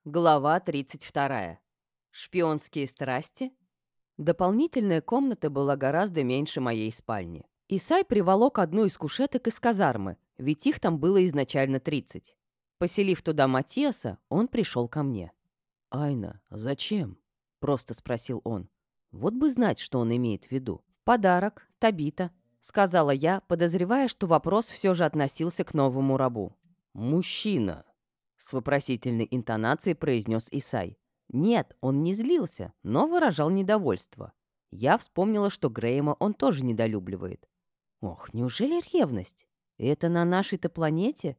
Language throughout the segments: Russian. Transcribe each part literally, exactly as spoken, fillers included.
Глава тридцать вторая. Шпионские страсти. Дополнительная комната была гораздо меньше моей спальни. Исай приволок одну из кушеток из казармы, ведь их там было изначально тридцать. Поселив туда Матиаса, он пришел ко мне. «Айна, зачем?» — просто спросил он. Вот бы знать, что он имеет в виду. «Подарок, Табита», — сказала я, подозревая, что вопрос все же относился к новому рабу. «Мужчина», — с вопросительной интонацией произнес Исай. Нет, он не злился, но выражал недовольство. Я вспомнила, что Грэема он тоже недолюбливает. Ох, неужели ревность? Это на нашей-то планете?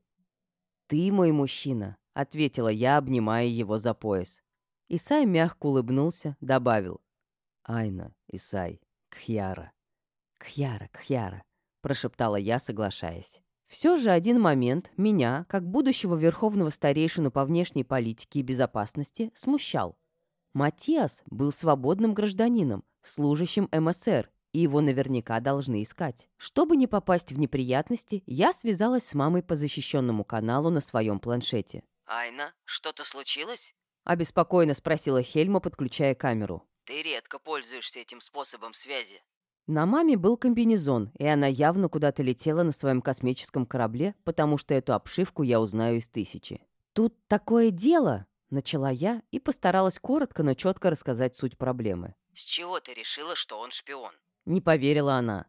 «Ты мой мужчина», — ответила я, обнимая его за пояс. Исай мягко улыбнулся, добавил. «Айна, Исай, Кхьяра». «Кхьяра, Кхьяра», — прошептала я, соглашаясь. Все же один момент меня, как будущего верховного старейшину по внешней политике и безопасности, смущал. Матиас был свободным гражданином, служащим эм эс эр, и его наверняка должны искать. Чтобы не попасть в неприятности, я связалась с мамой по защищенному каналу на своем планшете. «Айна, что-то случилось? Обеспокоенно спросила Хельма, подключая камеру. Ты редко пользуешься этим способом связи». На маме был комбинезон, и она явно куда-то летела на своем космическом корабле, потому что эту обшивку я узнаю из тысячи. «Тут такое дело!» — начала я и постаралась коротко, но четко рассказать суть проблемы. «С чего ты решила, что он шпион?» Не поверила она.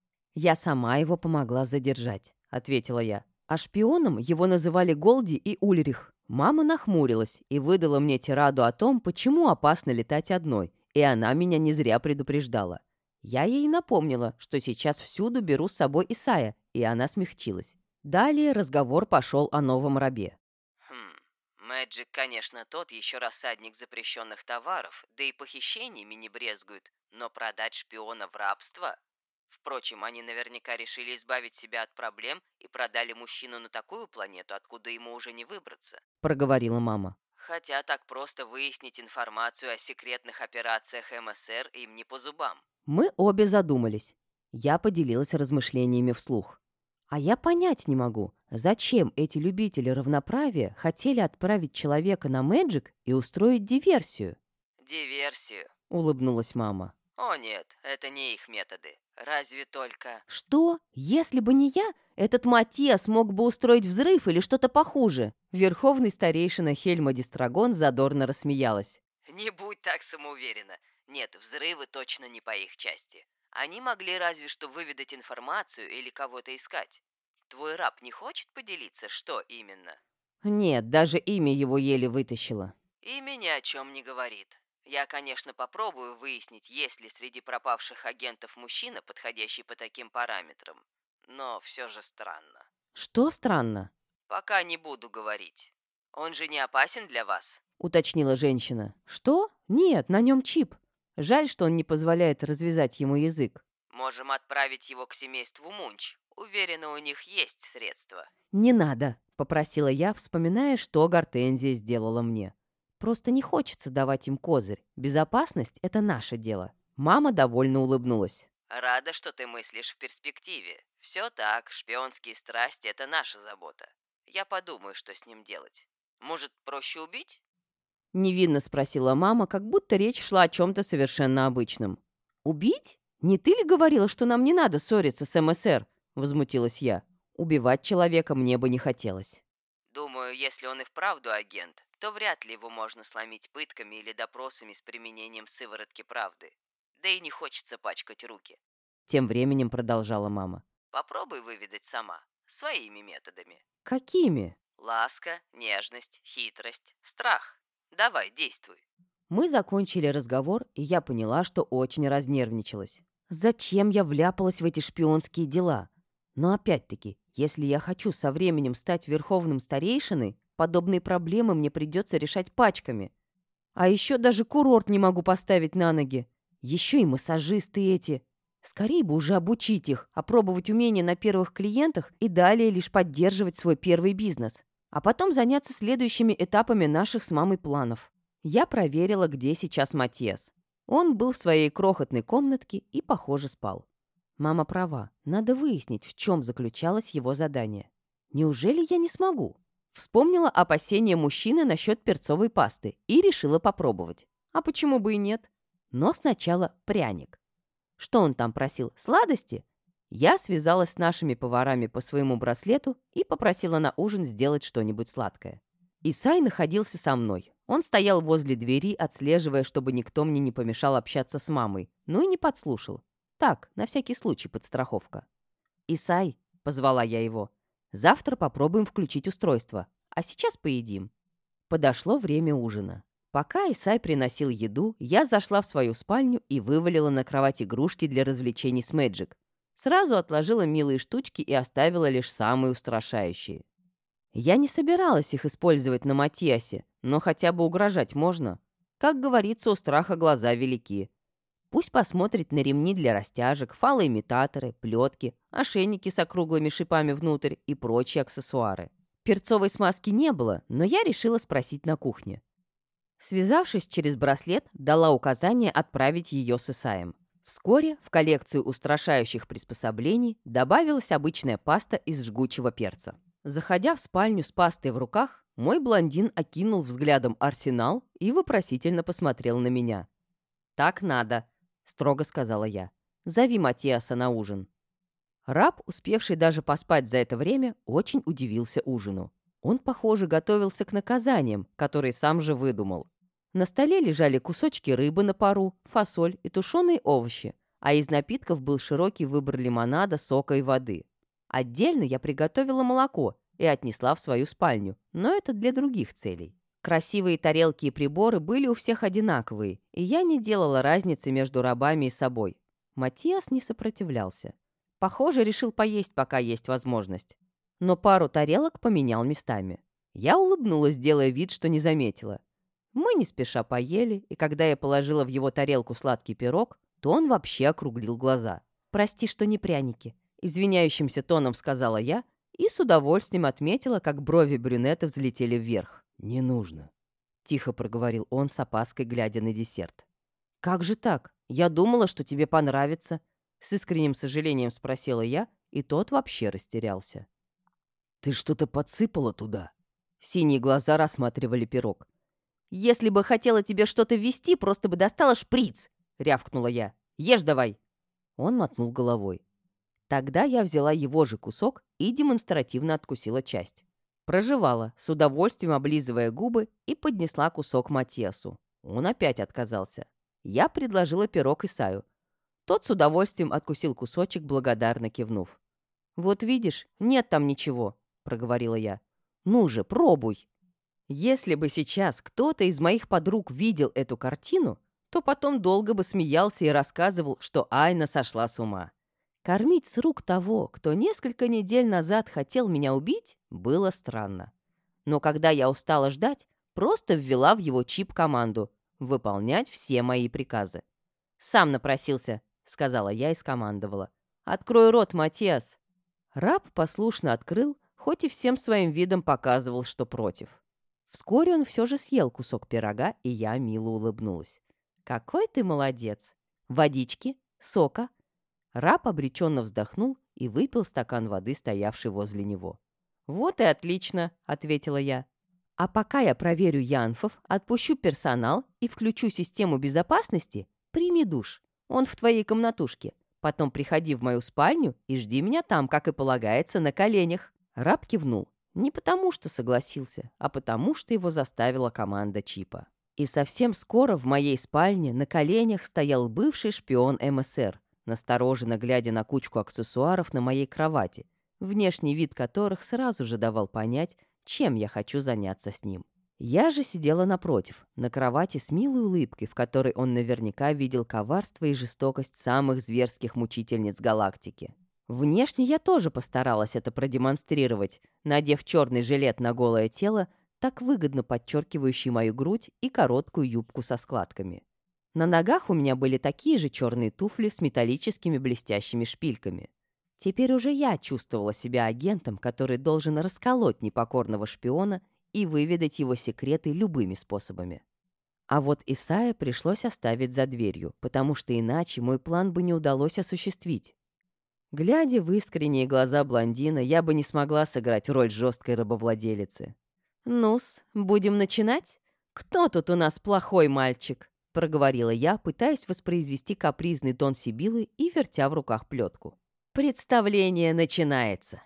«Я сама его помогла задержать», — ответила я. А шпионом его называли Голди и Ульрих. Мама нахмурилась и выдала мне тираду о том, почему опасно летать одной, и она меня не зря предупреждала. Я ей напомнила, что сейчас всюду беру с собой Исая, и она смягчилась. Далее разговор пошел о новом рабе. Хм, Мэджик, конечно, тот еще рассадник запрещенных товаров, да и похищениями не брезгует, но продать шпиона в рабство? Впрочем, они наверняка решили избавить себя от проблем и продали мужчину на такую планету, откуда ему уже не выбраться. Проговорила мама. Хотя так просто выяснить информацию о секретных операциях эм эс эр им не по зубам. Мы обе задумались. Я поделилась размышлениями вслух. А я понять не могу, зачем эти любители равноправия хотели отправить человека на Мэджик и устроить диверсию? Диверсию? Улыбнулась мама. О нет, это не их методы. Разве только... Что? Если бы не я, этот Матиас мог бы устроить взрыв или что-то похуже. Верховный старейшина Хельма Дистрагон задорно рассмеялась. Не будь так самоуверена. Нет, взрывы точно не по их части. Они могли разве что выведать информацию или кого-то искать. Твой раб не хочет поделиться, что именно? Нет, даже имя его еле вытащила. Имя ни о чем не говорит. Я, конечно, попробую выяснить, есть ли среди пропавших агентов мужчина, подходящий по таким параметрам. Но все же странно. Что странно? Пока не буду говорить. Он же не опасен для вас? Уточнила женщина. Что? Нет, на нем чип. Жаль, что он не позволяет развязать ему язык. Можем отправить его к семейству Мунч. Уверена, у них есть средства. «Не надо», — попросила я, вспоминая, что Гортензия сделала мне. «Просто не хочется давать им козырь. Безопасность — это наше дело». Мама довольно улыбнулась. Рада, что ты мыслишь в перспективе. Все так, шпионские страсти – это наша забота. Я подумаю, что с ним делать. Может, проще убить? Невинно спросила мама, как будто речь шла о чем-то совершенно обычном. «Убить? Не ты ли говорила, что нам не надо ссориться с эм эс эр?» — возмутилась я. Убивать человека мне бы не хотелось. Думаю, если он и вправду агент, то вряд ли его можно сломить пытками или допросами с применением сыворотки правды. Да и не хочется пачкать руки. Тем временем продолжала мама. Попробуй выведать сама, своими методами. «Какими?» Ласка, нежность, хитрость, страх. Давай, действуй. Мы закончили разговор, и я поняла, что очень разнервничалась. Зачем я вляпалась в эти шпионские дела? Но опять-таки, если я хочу со временем стать верховным старейшиной, подобные проблемы мне придется решать пачками. А еще даже курорт не могу поставить на ноги. Еще и массажисты эти. Скорее бы уже обучить их, опробовать умения на первых клиентах и далее лишь поддерживать свой первый бизнес. А потом заняться следующими этапами наших с мамой планов. Я проверила, где сейчас Матиас. Он был в своей крохотной комнатке и, похоже, спал. Мама права, надо выяснить, в чем заключалось его задание. Неужели я не смогу? Вспомнила опасения мужчины насчет перцовой пасты и решила попробовать. А почему бы и нет? Но сначала пряник. Что он там просил? Сладости? Я связалась с нашими поварами по своему браслету и попросила на ужин сделать что-нибудь сладкое. Исай находился со мной. Он стоял возле двери, отслеживая, чтобы никто мне не помешал общаться с мамой, ну и не подслушал. Так, на всякий случай, подстраховка. «Исай», — позвала я его, — «завтра попробуем включить устройство, а сейчас поедим». Подошло время ужина. Пока Исай приносил еду, я зашла в свою спальню и вывалила на кровать игрушки для развлечений с Мэджик. Сразу отложила милые штучки и оставила лишь самые устрашающие. Я не собиралась их использовать на Матиасе, но хотя бы угрожать можно. Как говорится, у страха глаза велики. Пусть посмотрит на ремни для растяжек, фалоимитаторы, плетки, ошейники с округлыми шипами внутрь и прочие аксессуары. Перцовой смазки не было, но я решила спросить на кухне. Связавшись через браслет, дала указание отправить ее с Исаем. Вскоре в коллекцию устрашающих приспособлений добавилась обычная паста из жгучего перца. Заходя в спальню с пастой в руках, мой блондин окинул взглядом арсенал и вопросительно посмотрел на меня. «Так надо», — строго сказала я. «Зови Матиаса на ужин». Раб, успевший даже поспать за это время, очень удивился ужину. Он, похоже, готовился к наказаниям, которые сам же выдумал. На столе лежали кусочки рыбы на пару, фасоль и тушеные овощи, а из напитков был широкий выбор лимонада, сока и воды. Отдельно я приготовила молоко и отнесла в свою спальню, но это для других целей. Красивые тарелки и приборы были у всех одинаковые, и я не делала разницы между рабами и собой. Матиас не сопротивлялся. Похоже, решил поесть, пока есть возможность. Но пару тарелок поменял местами. Я улыбнулась, делая вид, что не заметила. Мы не спеша поели, и когда я положила в его тарелку сладкий пирог, то он вообще округлил глаза. «Прости, что не пряники», — извиняющимся тоном сказала я и с удовольствием отметила, как брови брюнета взлетели вверх. «Не нужно», — тихо проговорил он с опаской, глядя на десерт. «Как же так? Я думала, что тебе понравится», — с искренним сожалением спросила я, и тот вообще растерялся. «Ты что-то подсыпала туда?» Синие глаза рассматривали пирог. «Если бы хотела тебе что-то ввести, просто бы достала шприц!» — рявкнула я. «Ешь давай!» Он мотнул головой. Тогда я взяла его же кусок и демонстративно откусила часть. Прожевала, с удовольствием облизывая губы, и поднесла кусок Матиасу. Он опять отказался. Я предложила пирог Исаю. Тот с удовольствием откусил кусочек, благодарно кивнув. «Вот видишь, нет там ничего», — проговорила я. «Ну же, пробуй!» Если бы сейчас кто-то из моих подруг видел эту картину, то потом долго бы смеялся и рассказывал, что Айна сошла с ума. Кормить с рук того, кто несколько недель назад хотел меня убить, было странно. Но когда я устала ждать, просто ввела в его чип команду выполнять все мои приказы. «Сам напросился», — сказала я и скомандовала. «Открой рот, Матиас». Раб послушно открыл, хоть и всем своим видом показывал, что против. Вскоре он все же съел кусок пирога, и я мило улыбнулась. «Какой ты молодец! Водички? Сока?» Раб обреченно вздохнул и выпил стакан воды, стоявший возле него. «Вот и отлично», — ответила я. «А пока я проверю янфов, отпущу персонал и включу систему безопасности, прими душ. Он в твоей комнатушке. Потом приходи в мою спальню и жди меня там, как и полагается, на коленях». Раб кивнул. Не потому, что согласился, а потому, что его заставила команда чипа. И совсем скоро в моей спальне на коленях стоял бывший шпион эм эс эр, настороженно глядя на кучку аксессуаров на моей кровати, внешний вид которых сразу же давал понять, чем я хочу заняться с ним. Я же сидела напротив, на кровати с милой улыбкой, в которой он наверняка видел коварство и жестокость самых зверских мучительниц галактики. Внешне я тоже постаралась это продемонстрировать, надев черный жилет на голое тело, так выгодно подчеркивающий мою грудь, и короткую юбку со складками. На ногах у меня были такие же черные туфли с металлическими блестящими шпильками. Теперь уже я чувствовала себя агентом, который должен расколоть непокорного шпиона и выведать его секреты любыми способами. А вот Исая пришлось оставить за дверью, потому что иначе мой план бы не удалось осуществить. Глядя в искренние глаза блондина, я бы не смогла сыграть роль жесткой рабовладелицы. «Ну-с, будем начинать? Кто тут у нас плохой мальчик?» — проговорила я, пытаясь воспроизвести капризный тон Сибилы и вертя в руках плетку. «Представление начинается!»